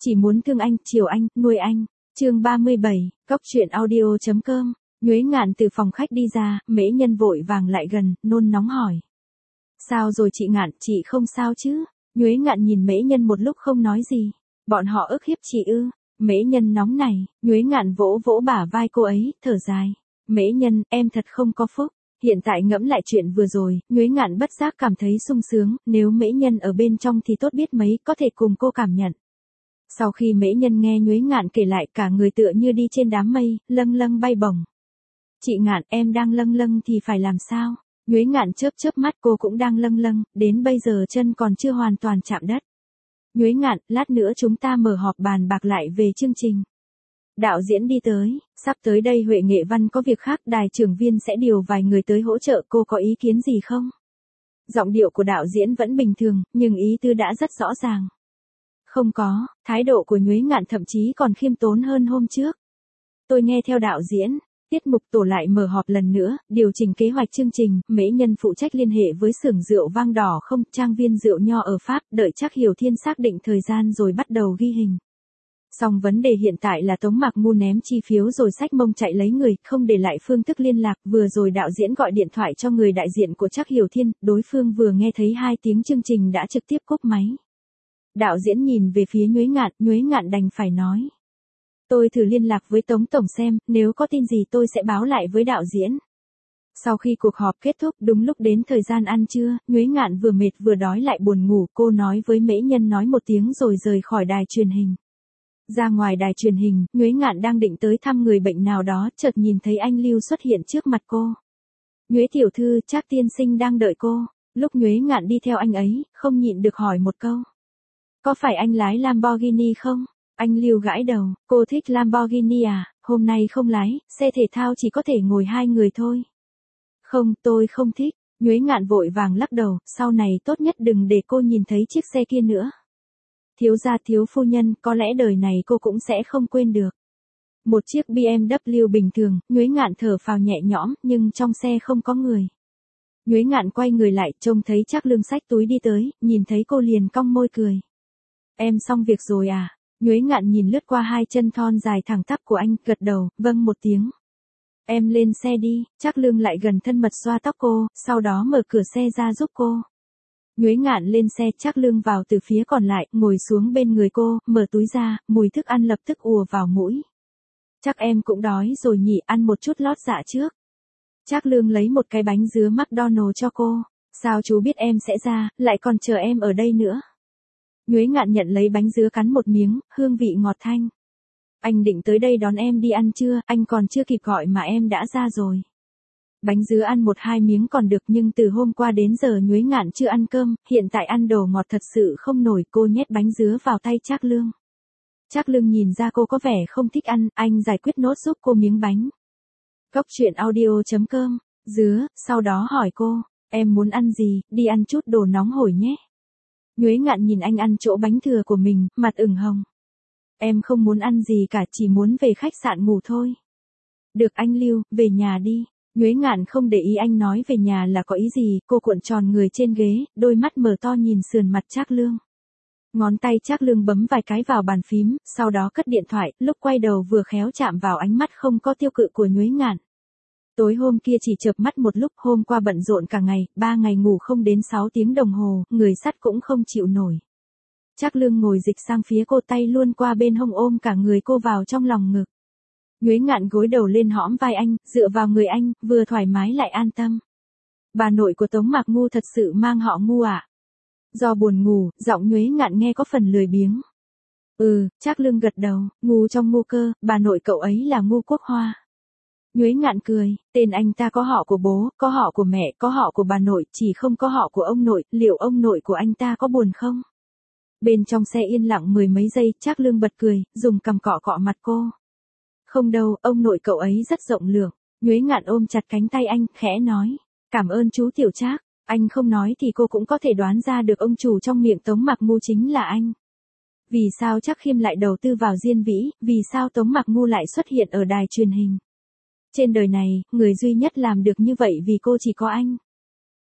Chỉ muốn thương anh, chiều anh, nuôi anh. Chương 37, Cóc truyện audio.com. Nhuế Ngạn từ phòng khách đi ra, Mễ Nhân vội vàng lại gần, nôn nóng hỏi. Sao rồi chị Ngạn, chị không sao chứ? Nhuế Ngạn nhìn Mễ Nhân một lúc không nói gì. Bọn họ ức hiếp chị ư? Mễ Nhân nóng này, Nhuế Ngạn vỗ vỗ bả vai cô ấy, thở dài. Mễ Nhân, em thật không có phúc. Hiện tại ngẫm lại chuyện vừa rồi, Nhuế Ngạn bất giác cảm thấy sung sướng, nếu Mễ Nhân ở bên trong thì tốt biết mấy, có thể cùng cô cảm nhận. Sau khi Mễ Nhân nghe Nhuế Ngạn kể lại, cả người tựa như đi trên đám mây, lâng lâng bay bổng. Chị Ngạn, em đang lâng lâng thì phải làm sao? Nhuế Ngạn chớp chớp mắt, cô cũng đang lâng lâng, đến bây giờ chân còn chưa hoàn toàn chạm đất. Nhuế Ngạn, lát nữa chúng ta mở họp bàn bạc lại về chương trình. Đạo diễn đi tới, sắp tới đây Huệ Nghệ Văn có việc khác, đài trưởng viên sẽ điều vài người tới hỗ trợ, cô có ý kiến gì không? Giọng điệu của đạo diễn vẫn bình thường, nhưng ý tứ đã rất rõ ràng. Không có, thái độ của Nhuế Ngạn thậm chí còn khiêm tốn hơn hôm trước. Tôi nghe theo đạo diễn, tiết mục tổ lại mở họp lần nữa, điều chỉnh kế hoạch chương trình, Mễ Nhân phụ trách liên hệ với xưởng rượu Vang Đỏ không, trang viên rượu nho ở Pháp, đợi chắc Hiểu Thiên xác định thời gian rồi bắt đầu ghi hình. Song vấn đề hiện tại là Tống Mạc Ngu ném chi phiếu rồi xách mông chạy lấy người, không để lại phương thức liên lạc, vừa rồi đạo diễn gọi điện thoại cho người đại diện của chắc Hiểu Thiên, đối phương vừa nghe thấy 2 tiếng chương trình đã trực tiếp cúp máy. Đạo diễn nhìn về phía Nhuế Ngạn đành phải nói. Tôi thử liên lạc với Tống Tổng xem, nếu có tin gì tôi sẽ báo lại với đạo diễn. Sau khi cuộc họp kết thúc, đúng lúc đến thời gian ăn trưa, Nhuế Ngạn vừa mệt vừa đói lại buồn ngủ, cô nói với Mễ Nhân nói một tiếng rồi rời khỏi đài truyền hình. Ra ngoài đài truyền hình, Nhuế Ngạn đang định tới thăm người bệnh nào đó, chợt nhìn thấy anh Lưu xuất hiện trước mặt cô. Nhuế tiểu thư, Trác tiên sinh đang đợi cô. Lúc Nhuế Ngạn đi theo anh ấy, không nhịn được hỏi một câu. Có phải anh lái Lamborghini không? Anh Lưu gãi đầu, cô thích Lamborghini à? Hôm nay không lái, xe thể thao chỉ có thể ngồi 2 người thôi. Không, tôi không thích. Nhuế Ngạn vội vàng lắc đầu, sau này tốt nhất đừng để cô nhìn thấy chiếc xe kia nữa. Thiếu gia thiếu phu nhân, có lẽ đời này cô cũng sẽ không quên được. Một chiếc BMW bình thường, Nhuế Ngạn thở phào nhẹ nhõm, nhưng trong xe không có người. Nhuế Ngạn quay người lại, trông thấy Trác Lương xách túi đi tới, nhìn thấy cô liền cong môi cười. Em xong việc rồi à? Nhuế Ngạn nhìn lướt qua 2 chân thon dài thẳng tắp của anh, gật đầu, vâng một tiếng. Em lên xe đi, Trác Lương lại gần thân mật xoa tóc cô, sau đó mở cửa xe ra giúp cô. Nhuế Ngạn lên xe, Trác Lương vào từ phía còn lại, ngồi xuống bên người cô, mở túi ra, mùi thức ăn lập tức ùa vào mũi. Chắc em cũng đói rồi nhỉ, ăn một chút lót dạ trước. Trác Lương lấy một cái bánh dứa McDonald cho cô. Sao chú biết em sẽ ra, lại còn chờ em ở đây nữa? Nhuế Ngạn nhận lấy bánh dứa cắn một miếng, hương vị ngọt thanh. Anh định tới đây đón em đi ăn trưa, anh còn chưa kịp gọi mà em đã ra rồi. Bánh dứa ăn 1-2 miếng còn được, nhưng từ hôm qua đến giờ Nhuế Ngạn chưa ăn cơm, hiện tại ăn đồ ngọt thật sự không nổi, cô nhét bánh dứa vào tay Trác Lương. Trác Lương nhìn ra cô có vẻ không thích ăn, anh giải quyết nốt giúp cô miếng bánh. Cóc truyện audio.com, dứa, sau đó hỏi cô, em muốn ăn gì, đi ăn chút đồ nóng hổi nhé. Nhuế Ngạn nhìn anh ăn chỗ bánh thừa của mình, mặt ửng hồng. Em không muốn ăn gì cả, chỉ muốn về khách sạn ngủ thôi. Được anh Lưu, về nhà đi. Nhuế Ngạn không để ý anh nói về nhà là có ý gì, cô cuộn tròn người trên ghế, đôi mắt mở to nhìn sườn mặt Trác Lương. Ngón tay Trác Lương bấm vài cái vào bàn phím, sau đó cất điện thoại, lúc quay đầu vừa khéo chạm vào ánh mắt không có tiêu cự của Nhuế Ngạn. Tối hôm kia chỉ chợp mắt một lúc, hôm qua bận rộn cả ngày, 3 ngày ngủ không đến 6 tiếng đồng hồ, người sắt cũng không chịu nổi. Trác Lương ngồi dịch sang phía cô, tay luôn qua bên hông ôm cả người cô vào trong lòng ngực. Nhuế Ngạn gối đầu lên hõm vai anh, dựa vào người anh, vừa thoải mái lại an tâm. Bà nội của Tống Mạc Ngu thật sự mang họ Ngu à? Do buồn ngủ, giọng Nhuế Ngạn nghe có phần lười biếng. Trác Lương gật đầu, Ngu trong Ngu cơ, bà nội cậu ấy là Ngu Quốc Hoa. Nhuế Ngạn cười, tên anh ta có họ của bố, có họ của mẹ, có họ của bà nội, chỉ không có họ của ông nội, liệu ông nội của anh ta có buồn không? Bên trong xe yên lặng 10 mấy giây, Trác Lương bật cười, dùng cằm cọ cọ mặt cô. Không đâu, ông nội cậu ấy rất rộng lượng. Nhuế Ngạn ôm chặt cánh tay anh, khẽ nói. Cảm ơn chú Tiểu Trác. Anh không nói thì cô cũng có thể đoán ra được ông chủ trong miệng Tống Mạc Ngu chính là anh. Vì sao Trác Khiêm lại đầu tư vào Diên Vĩ, vì sao Tống Mạc Ngu lại xuất hiện ở đài truyền hình. Trên đời này, người duy nhất làm được như vậy vì cô chỉ có anh.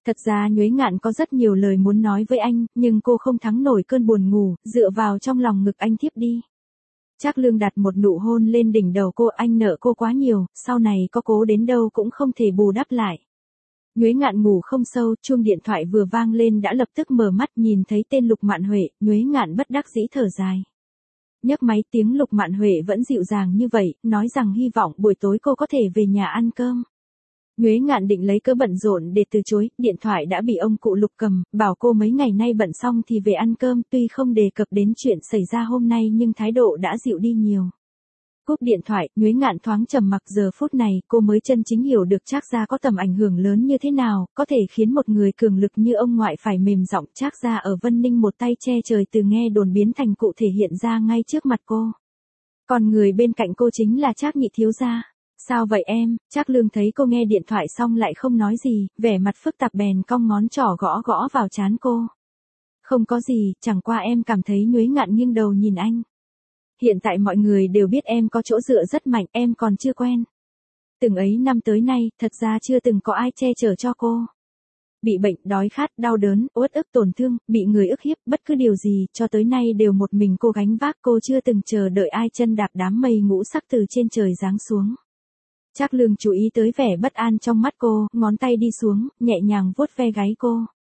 Thật ra Nhuế Ngạn có rất nhiều lời muốn nói với anh, nhưng cô không thắng nổi cơn buồn ngủ, dựa vào trong lòng ngực anh thiếp đi. Trác Lương đặt một nụ hôn lên đỉnh đầu cô, anh nợ cô quá nhiều, sau này có cố đến đâu cũng không thể bù đắp lại. Nhuế Ngạn ngủ không sâu, chuông điện thoại vừa vang lên đã lập tức mở mắt, nhìn thấy tên Lục Mạn Huệ, Nhuế Ngạn bất đắc dĩ thở dài. Nhấc máy, tiếng Lục Mạn Huệ vẫn dịu dàng như vậy, nói rằng hy vọng buổi tối cô có thể về nhà ăn cơm. Nhuế Ngạn định lấy cớ bận rộn để từ chối, điện thoại đã bị ông cụ Lục cầm, bảo cô mấy ngày nay bận xong thì về ăn cơm, tuy không đề cập đến chuyện xảy ra hôm nay nhưng thái độ đã dịu đi nhiều. Cúp điện thoại, Nhuế Ngạn thoáng trầm mặc, giờ phút này cô mới chân chính hiểu được Trác gia có tầm ảnh hưởng lớn như thế nào, có thể khiến một người cường lực như ông ngoại phải mềm giọng. Trác gia ở Vân Ninh một tay che trời từ nghe đồn biến thành cụ thể hiện ra ngay trước mặt cô. Còn người bên cạnh cô chính là Trác nhị thiếu gia. Sao vậy em? Trác Lương thấy cô nghe điện thoại xong lại không nói gì, vẻ mặt phức tạp bèn cong ngón trỏ gõ gõ vào trán cô. Không có gì, chẳng qua em cảm thấy. Nhuế Ngạn nghiêng đầu nhìn anh. Hiện tại mọi người đều biết em có chỗ dựa rất mạnh, em còn chưa quen. Từng ấy năm tới nay, thật ra chưa từng có ai che chở cho cô. Bị bệnh, đói khát, đau đớn, uất ức, tổn thương, bị người ức hiếp, bất cứ điều gì, cho tới nay đều một mình cô gánh vác. Cô chưa từng chờ đợi ai chân đạp đám mây ngũ sắc từ trên trời giáng xuống. Trác Lương chú ý tới vẻ bất an trong mắt cô, ngón tay đi xuống, nhẹ nhàng vuốt ve gáy cô.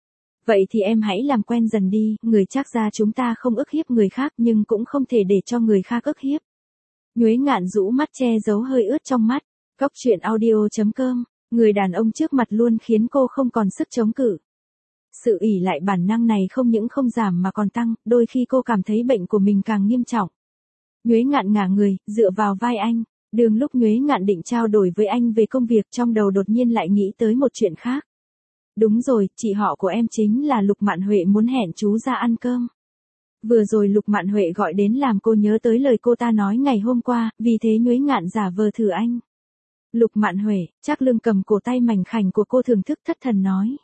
Vậy thì em hãy làm quen dần đi, người Trác gia chúng ta không ức hiếp người khác nhưng cũng không thể để cho người khác ức hiếp. Nhuế Ngạn rũ mắt che giấu hơi ướt trong mắt. Cóc truyện audio.com, người đàn ông trước mặt luôn khiến cô không còn sức chống cự. Sự ỷ lại bản năng này không những không giảm mà còn tăng, đôi khi cô cảm thấy bệnh của mình càng nghiêm trọng. Nhuế Ngạn ngả người, dựa vào vai anh. Đường lúc Nhuế Ngạn định trao đổi với anh về công việc, trong đầu đột nhiên lại nghĩ tới một chuyện khác. Đúng rồi, chị họ của em chính là Lục Mạn Huệ muốn hẹn chú ra ăn cơm. Vừa rồi Lục Mạn Huệ gọi đến làm cô nhớ tới lời cô ta nói ngày hôm qua, vì thế Nhuế Ngạn giả vờ thử anh. Lục Mạn Huệ, Trác Lương cầm cổ tay mảnh khảnh của cô thưởng thức thất thần nói.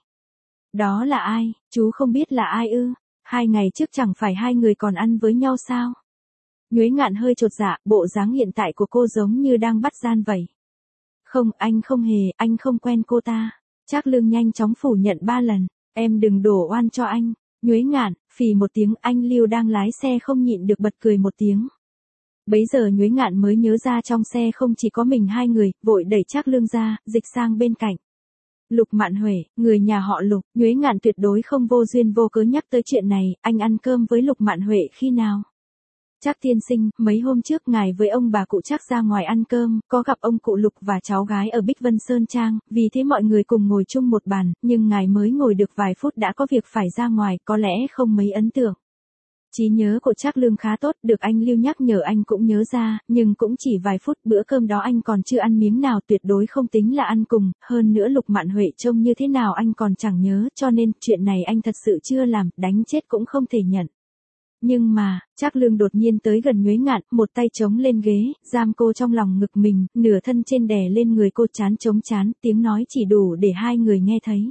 Đó là ai, chú không biết là ai ư? 2 ngày trước chẳng phải hai người còn ăn với nhau sao? Nhuế Ngạn hơi chột dạ, bộ dáng hiện tại của cô giống như đang bắt gian vậy. Không, anh không hề, anh không quen cô ta. Trác Lương nhanh chóng phủ nhận 3 lần, em đừng đổ oan cho anh. Nhuế Ngạn, phì một tiếng, anh Lưu đang lái xe không nhịn được bật cười một tiếng. Bấy giờ Nhuế Ngạn mới nhớ ra trong xe không chỉ có mình hai người, vội đẩy Trác Lương ra, dịch sang bên cạnh. Lục Mạn Huệ, người nhà họ Lục. Nhuế Ngạn tuyệt đối không vô duyên vô cớ nhắc tới chuyện này, anh ăn cơm với Lục Mạn Huệ khi nào? Trác tiên sinh, mấy hôm trước ngài với ông bà cụ Trác ra ngoài ăn cơm, có gặp ông cụ Lục và cháu gái ở Bích Vân Sơn Trang, vì thế mọi người cùng ngồi chung một bàn, nhưng ngài mới ngồi được vài phút đã có việc phải ra ngoài, có lẽ không mấy ấn tượng. Trí nhớ của Trác Lương khá tốt, được anh Lưu nhắc nhở anh cũng nhớ ra, nhưng cũng chỉ vài phút, bữa cơm đó anh còn chưa ăn miếng nào, tuyệt đối không tính là ăn cùng, hơn nữa Lục Mạn Huệ trông như thế nào anh còn chẳng nhớ, cho nên chuyện này anh thật sự chưa làm, đánh chết cũng không thể nhận. Nhưng mà, Trác Lương đột nhiên tới gần Nhuế Ngạn, một tay chống lên ghế, giam cô trong lòng ngực mình, nửa thân trên đè lên người cô, chán chống chán, tiếng nói chỉ đủ để hai người nghe thấy.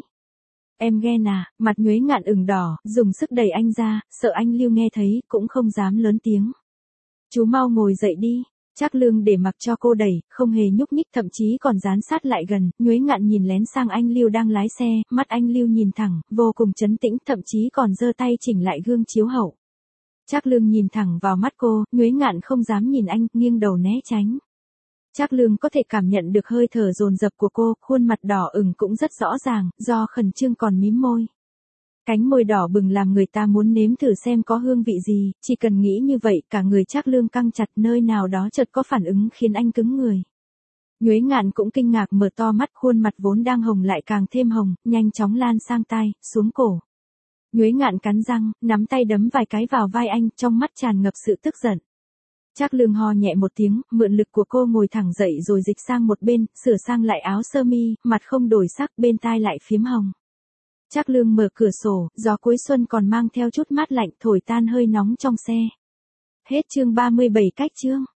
Em ghen à? Mặt Nhuế Ngạn ửng đỏ, dùng sức đẩy anh ra, sợ anh Lưu nghe thấy, cũng không dám lớn tiếng. Chú mau ngồi dậy đi. Trác Lương để mặc cho cô đẩy, không hề nhúc nhích, thậm chí còn dán sát lại gần. Nhuế Ngạn nhìn lén sang anh Lưu đang lái xe, mắt anh Lưu nhìn thẳng, vô cùng trấn tĩnh, thậm chí còn giơ tay chỉnh lại gương chiếu hậu. Trác Lương nhìn thẳng vào mắt cô, Nhuế Ngạn không dám nhìn anh, nghiêng đầu né tránh. Trác Lương có thể cảm nhận được hơi thở dồn dập của cô, khuôn mặt đỏ ửng cũng rất rõ ràng, do khẩn trương còn mím môi. Cánh môi đỏ bừng làm người ta muốn nếm thử xem có hương vị gì, chỉ cần nghĩ như vậy, cả người Trác Lương căng chặt, nơi nào đó chợt có phản ứng khiến anh cứng người. Nhuế Ngạn cũng kinh ngạc mở to mắt, khuôn mặt vốn đang hồng lại càng thêm hồng, nhanh chóng lan sang tai, xuống cổ. Nhuế Ngạn cắn răng, nắm tay đấm vài cái vào vai anh, trong mắt tràn ngập sự tức giận. Trác Lương ho nhẹ một tiếng, mượn lực của cô ngồi thẳng dậy rồi dịch sang một bên, sửa sang lại áo sơ mi, mặt không đổi sắc, bên tai lại phím hồng. Trác Lương mở cửa sổ, gió cuối xuân còn mang theo chút mát lạnh, thổi tan hơi nóng trong xe. Hết chương 37 cách chương.